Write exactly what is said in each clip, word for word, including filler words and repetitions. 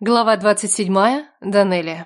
Глава двадцать седьмая. Данелия.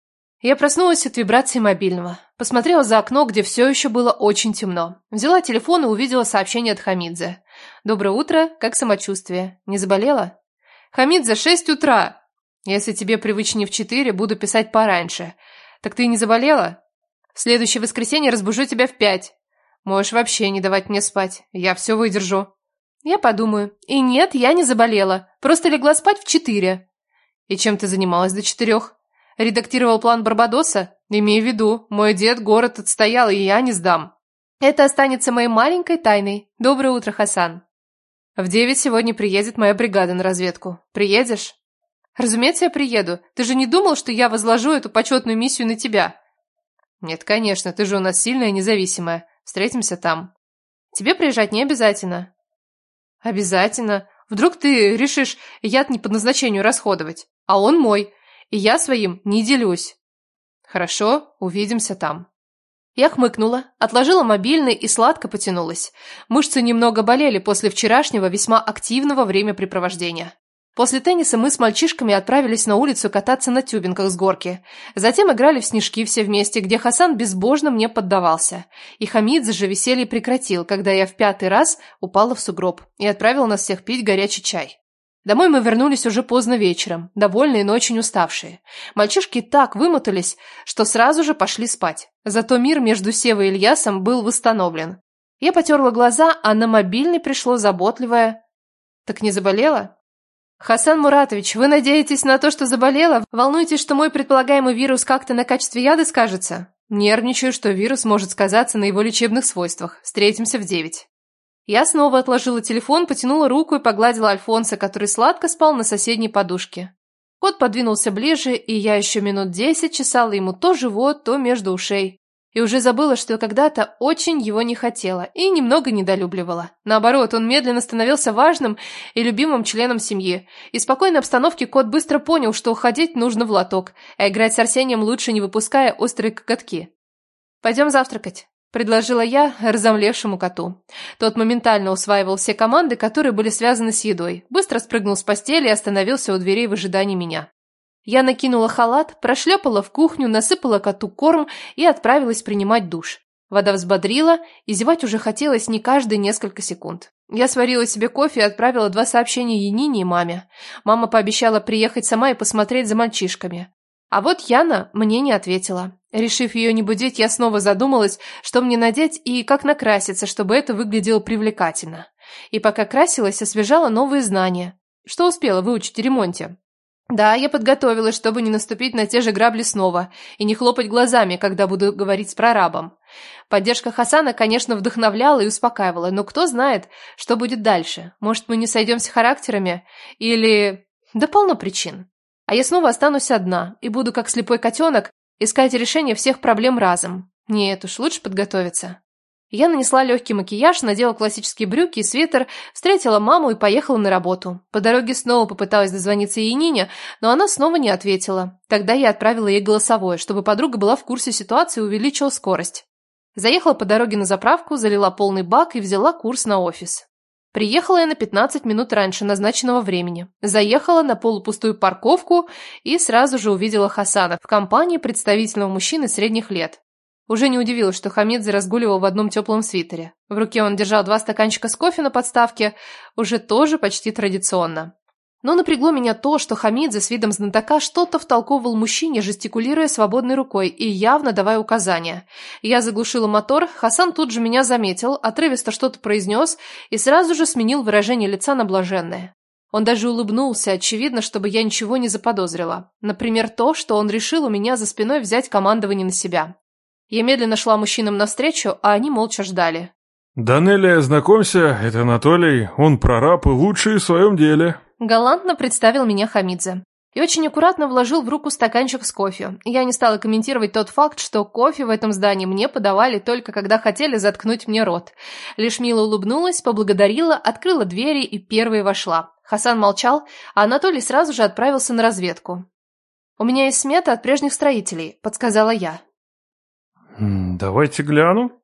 Я проснулась от вибрации мобильного. Посмотрела за окно, где все еще было очень темно. Взяла телефон и увидела сообщение от Хамидзе. «Доброе утро, как самочувствие? Не заболела?» «Хамидзе, шесть утра! Если тебе привычнее в четыре, буду писать пораньше. Так ты не заболела? В следующее воскресенье разбужу тебя в пять. Можешь вообще не давать мне спать, я все выдержу». «Я подумаю. И нет, я не заболела, просто легла спать в четыре». «И чем ты занималась до четырех? Редактировал план Барбадоса? Имей в виду, мой дед город отстоял, и я не сдам». «Это останется моей маленькой тайной. Доброе утро, Хасан». «В девять сегодня приедет моя бригада на разведку. Приедешь?» «Разумеется, я приеду. Ты же не думал, что я возложу эту почетную миссию на тебя?» «Нет, конечно, ты же у нас сильная и независимая. Встретимся там». «Тебе приезжать не обязательно». «Обязательно. Вдруг ты решишь яд не по назначению расходовать, а он мой, и я своим не делюсь». «Хорошо, увидимся там». Я хмыкнула, отложила мобильный и сладко потянулась. Мышцы немного болели после вчерашнего весьма активного времяпрепровождения. После тенниса мы с мальчишками отправились на улицу кататься на тюбинках с горки. Затем играли в снежки все вместе, где Хасан безбожно мне поддавался. И Хамидзе же веселье прекратил, когда я в пятый раз упала в сугроб и отправил нас всех пить горячий чай. Домой мы вернулись уже поздно вечером, довольные, но очень уставшие. Мальчишки так вымотались, что сразу же пошли спать. Зато мир между Севой и Ильясом был восстановлен. Я потерла глаза, а на мобильный пришло заботливое: «Так не заболела?» «Хасан Муратович, вы надеетесь на то, что заболела? Волнуетесь, что мой предполагаемый вирус как-то на качестве яда скажется?» «Нервничаю, что вирус может сказаться на его лечебных свойствах. Встретимся в девять». Я снова отложила телефон, потянула руку и погладила Альфонса, который сладко спал на соседней подушке. Кот подвинулся ближе, и я еще минут десять чесала ему то живот, то между ушей. И уже забыла, что когда-то очень его не хотела и немного недолюбливала. Наоборот, он медленно становился важным и любимым членом семьи. И в спокойной обстановке кот быстро понял, что уходить нужно в лоток, а играть с Арсением лучше, не выпуская острые коготки. «Пойдем завтракать», — предложила я разомлевшему коту. Тот моментально усваивал все команды, которые были связаны с едой, быстро спрыгнул с постели и остановился у дверей в ожидании меня. Я накинула халат, прошлепала в кухню, насыпала коту корм и отправилась принимать душ. Вода взбодрила, и зевать уже хотелось не каждые несколько секунд. Я сварила себе кофе и отправила два сообщения Янине и маме. Мама пообещала приехать сама и посмотреть за мальчишками. А вот Яна мне не ответила. Решив ее не будить, я снова задумалась, что мне надеть и как накраситься, чтобы это выглядело привлекательно. И пока красилась, освежала новые знания, что успела выучить в ремонте. Да, я подготовилась, чтобы не наступить на те же грабли снова и не хлопать глазами, когда буду говорить с прорабом. Поддержка Хасана, конечно, вдохновляла и успокаивала, но кто знает, что будет дальше. Может, мы не сойдемся характерами? Или... Да полно причин. А я снова останусь одна и буду, как слепой котенок, искать решение всех проблем разом. Нет уж, лучше подготовиться. Я нанесла легкий макияж, надела классические брюки и свитер, встретила маму и поехала на работу. По дороге снова попыталась дозвониться Янине, но она снова не ответила. Тогда я отправила ей голосовое, чтобы подруга была в курсе ситуации и увеличила скорость. Заехала по дороге на заправку, залила полный бак и взяла курс на офис. Приехала я на пятнадцать минут раньше назначенного времени. Заехала на полупустую парковку и сразу же увидела Хасана в компании представительного мужчины средних лет. Уже не удивилась, что Хамидзе разгуливал в одном теплом свитере. В руке он держал два стаканчика с кофе на подставке, уже тоже почти традиционно. Но напрягло меня то, что Хамидзе с видом знатока что-то втолковывал мужчине, жестикулируя свободной рукой и явно давая указания. Я заглушила мотор, Хасан тут же меня заметил, отрывисто что-то произнес и сразу же сменил выражение лица на блаженное. Он даже улыбнулся, очевидно, чтобы я ничего не заподозрила. Например, то, что он решил у меня за спиной взять командование на себя. Я медленно шла мужчинам навстречу, а они молча ждали. «Данелия, знакомься, это Анатолий, он прораб и лучший в своем деле». Галантно представил меня Хамидзе. И очень аккуратно вложил в руку стаканчик с кофе. Я не стала комментировать тот факт, что кофе в этом здании мне подавали только когда хотели заткнуть мне рот. Лишь мило улыбнулась, поблагодарила, открыла двери и первой вошла. Хасан молчал, а Анатолий сразу же отправился на разведку. «У меня есть смета от прежних строителей», — подсказала я. «Давайте гляну».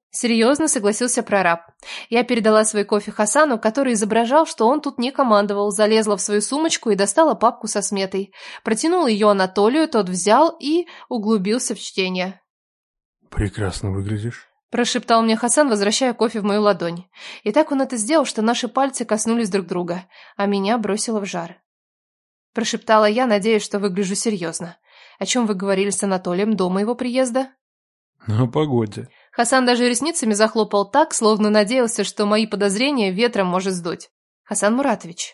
Серьезно согласился прораб. Я передала свой кофе Хасану, который изображал, что он тут не командовал, залезла в свою сумочку и достала папку со сметой. Протянула ее Анатолию, тот взял и углубился в чтение. «Прекрасно выглядишь», – прошептал мне Хасан, возвращая кофе в мою ладонь. И так он это сделал, что наши пальцы коснулись друг друга, а меня бросило в жар. Прошептала я, надеясь, что выгляжу серьезно. О чем вы говорили с Анатолием до моего приезда? «О погоде». Хасан даже ресницами захлопал так, словно надеялся, что мои подозрения ветром может сдуть. Хасан Муратович.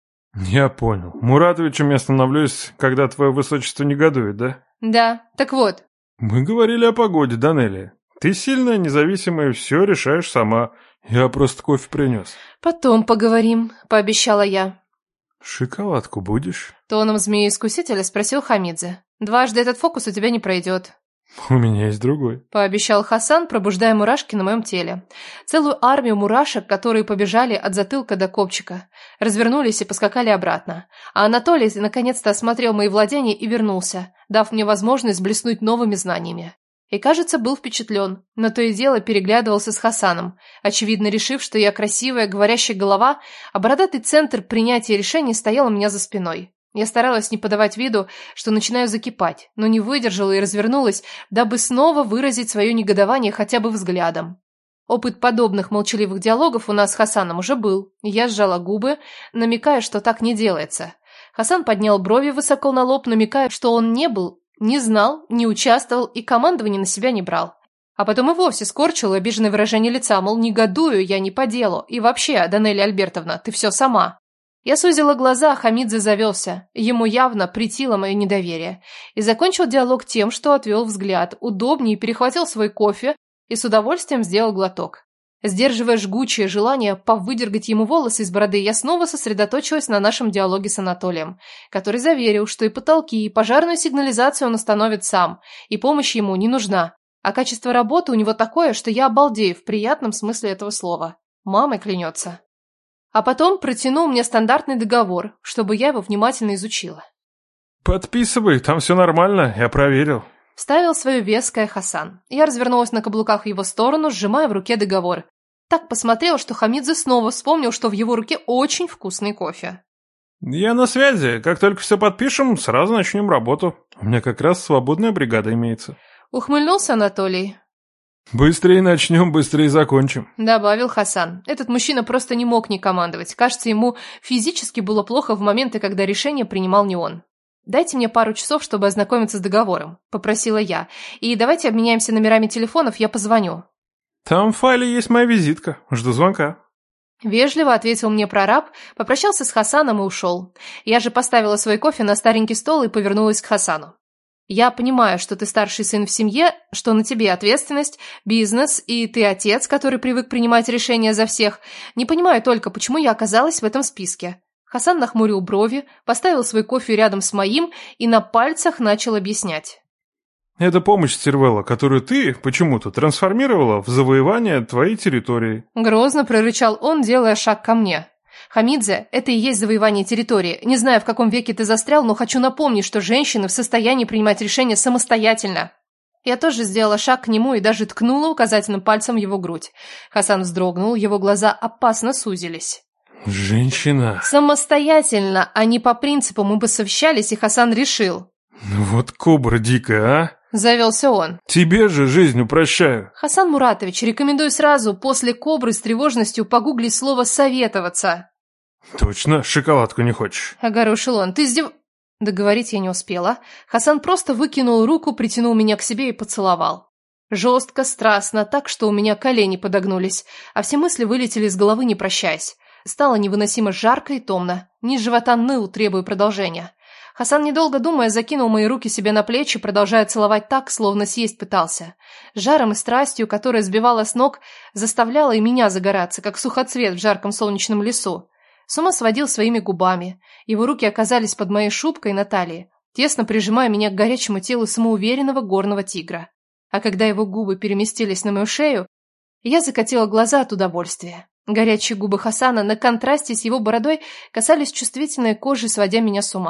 «Я понял. Муратовичем я становлюсь, когда твое высочество негодует, да?» «Да. Так вот». «Мы говорили о погоде, Данелия. Ты сильная, независимая, все решаешь сама. Я просто кофе принес». «Потом поговорим», — пообещала я. «Шоколадку будешь?» Тоном змеи-искусителя спросил Хамидзе. «Дважды этот фокус у тебя не пройдет». «У меня есть другой», — пообещал Хасан, пробуждая мурашки на моем теле. Целую армию мурашек, которые побежали от затылка до копчика. Развернулись и поскакали обратно. А Анатолий наконец-то осмотрел мои владения и вернулся, дав мне возможность блеснуть новыми знаниями. И, кажется, был впечатлен, но то и дело переглядывался с Хасаном, очевидно решив, что я красивая, говорящая голова, а бородатый центр принятия решений стоял у меня за спиной. Я старалась не подавать виду, что начинаю закипать, но не выдержала и развернулась, дабы снова выразить свое негодование хотя бы взглядом. Опыт подобных молчаливых диалогов у нас с Хасаном уже был, и я сжала губы, намекая, что так не делается. Хасан поднял брови высоко на лоб, намекая, что он не был, не знал, не участвовал и командование на себя не брал. А потом и вовсе скорчил обиженное выражение лица, мол, негодую я не по делу, и вообще, Данелия Альбертовна, ты все сама. Я сузила глаза, а Хамидзе завелся. Ему явно претило мое недоверие. И закончил диалог тем, что отвел взгляд, удобнее перехватил свой кофе и с удовольствием сделал глоток. Сдерживая жгучее желание повыдергать ему волосы из бороды, я снова сосредоточилась на нашем диалоге с Анатолием, который заверил, что и потолки, и пожарную сигнализацию он установит сам, и помощь ему не нужна. А качество работы у него такое, что я обалдею в приятном смысле этого слова. Мамой клянется. А потом протянул мне стандартный договор, чтобы я его внимательно изучила. «Подписывай, там все нормально, я проверил». Вставил свое веское Хасан. Я развернулась на каблуках в его сторону, сжимая в руке договор. Так посмотрел, что Хамидзе снова вспомнил, что в его руке очень вкусный кофе. «Я на связи. Как только все подпишем, сразу начнем работу. У меня как раз свободная бригада имеется». Ухмыльнулся Анатолий. «Быстрее начнем, быстрее закончим», — добавил Хасан. Этот мужчина просто не мог не командовать. Кажется, ему физически было плохо в моменты, когда решение принимал не он. «Дайте мне пару часов, чтобы ознакомиться с договором», — попросила я. «И давайте обменяемся номерами телефонов, я позвоню». «Там в файле есть моя визитка. Жду звонка». Вежливо ответил мне прораб, попрощался с Хасаном и ушел. Я же поставила свой кофе на старенький стол и повернулась к Хасану. «Я понимаю, что ты старший сын в семье, что на тебе ответственность, бизнес, и ты отец, который привык принимать решения за всех. Не понимаю только, почему я оказалась в этом списке». Хасан нахмурил брови, поставил свой кофе рядом с моим и на пальцах начал объяснять. «Это помощь Стервелла, которую ты почему-то трансформировала в завоевание твоей территории». Грозно прорычал он, делая шаг ко мне. «Хамидзе, это и есть завоевание территории. Не знаю, в каком веке ты застрял, но хочу напомнить, что женщины в состоянии принимать решения самостоятельно». Я тоже сделала шаг к нему и даже ткнула указательным пальцем в его грудь. Хасан вздрогнул, его глаза опасно сузились. «Женщина». «Самостоятельно, а не по принципу мы бы совещались, и Хасан решил». «Ну вот кобра дикая, а?» Завелся он. «Тебе же жизнь упрощаю». Хасан Муратович, рекомендую сразу после кобры с тревожностью погуглить слово «советоваться». «Точно? Шоколадку не хочешь?» Огорошил он. «Ты издев...» Договорить я не успела. Хасан просто выкинул руку, притянул меня к себе и поцеловал. Жестко, страстно, так, что у меня колени подогнулись, а все мысли вылетели из головы, не прощаясь. Стало невыносимо жарко и томно. Низ живота ныл, требуя продолжения. Хасан, недолго думая, закинул мои руки себе на плечи, продолжая целовать так, словно съесть пытался. Жаром и страстью, которая сбивала с ног, заставляла и меня загораться, как сухоцвет в жарком солнечном лесу. С ума сводил своими губами. Его руки оказались под моей шубкой на талии, тесно прижимая меня к горячему телу самоуверенного горного тигра. А когда его губы переместились на мою шею, я закатила глаза от удовольствия. Горячие губы Хасана на контрасте с его бородой касались чувствительной кожи, сводя меня с ума.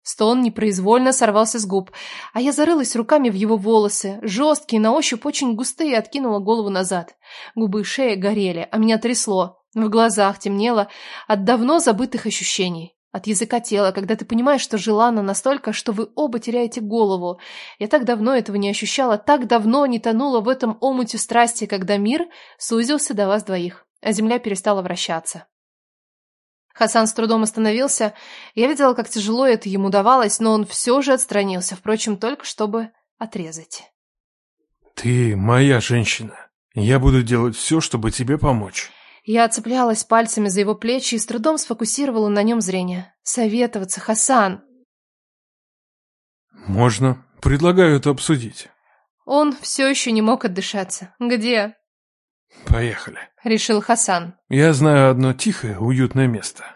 Стон непроизвольно сорвался с губ, а я зарылась руками в его волосы, жесткие, на ощупь очень густые, и откинула голову назад. Губы и шея горели, а меня трясло. В глазах темнело от давно забытых ощущений. От языка тела, когда ты понимаешь, что желанно настолько, что вы оба теряете голову. Я так давно этого не ощущала, так давно не тонула в этом омуте страсти, когда мир сузился до вас двоих, а земля перестала вращаться. Хасан с трудом остановился. Я видела, как тяжело это ему давалось, но он все же отстранился, впрочем, только чтобы отрезать. «Ты моя женщина. Я буду делать все, чтобы тебе помочь». Я цеплялась пальцами за его плечи и с трудом сфокусировала на нем зрение. «Советоваться, Хасан!» «Можно. Предлагаю это обсудить». Он все еще не мог отдышаться. «Где?» «Поехали», — решил Хасан. «Я знаю одно тихое, уютное место».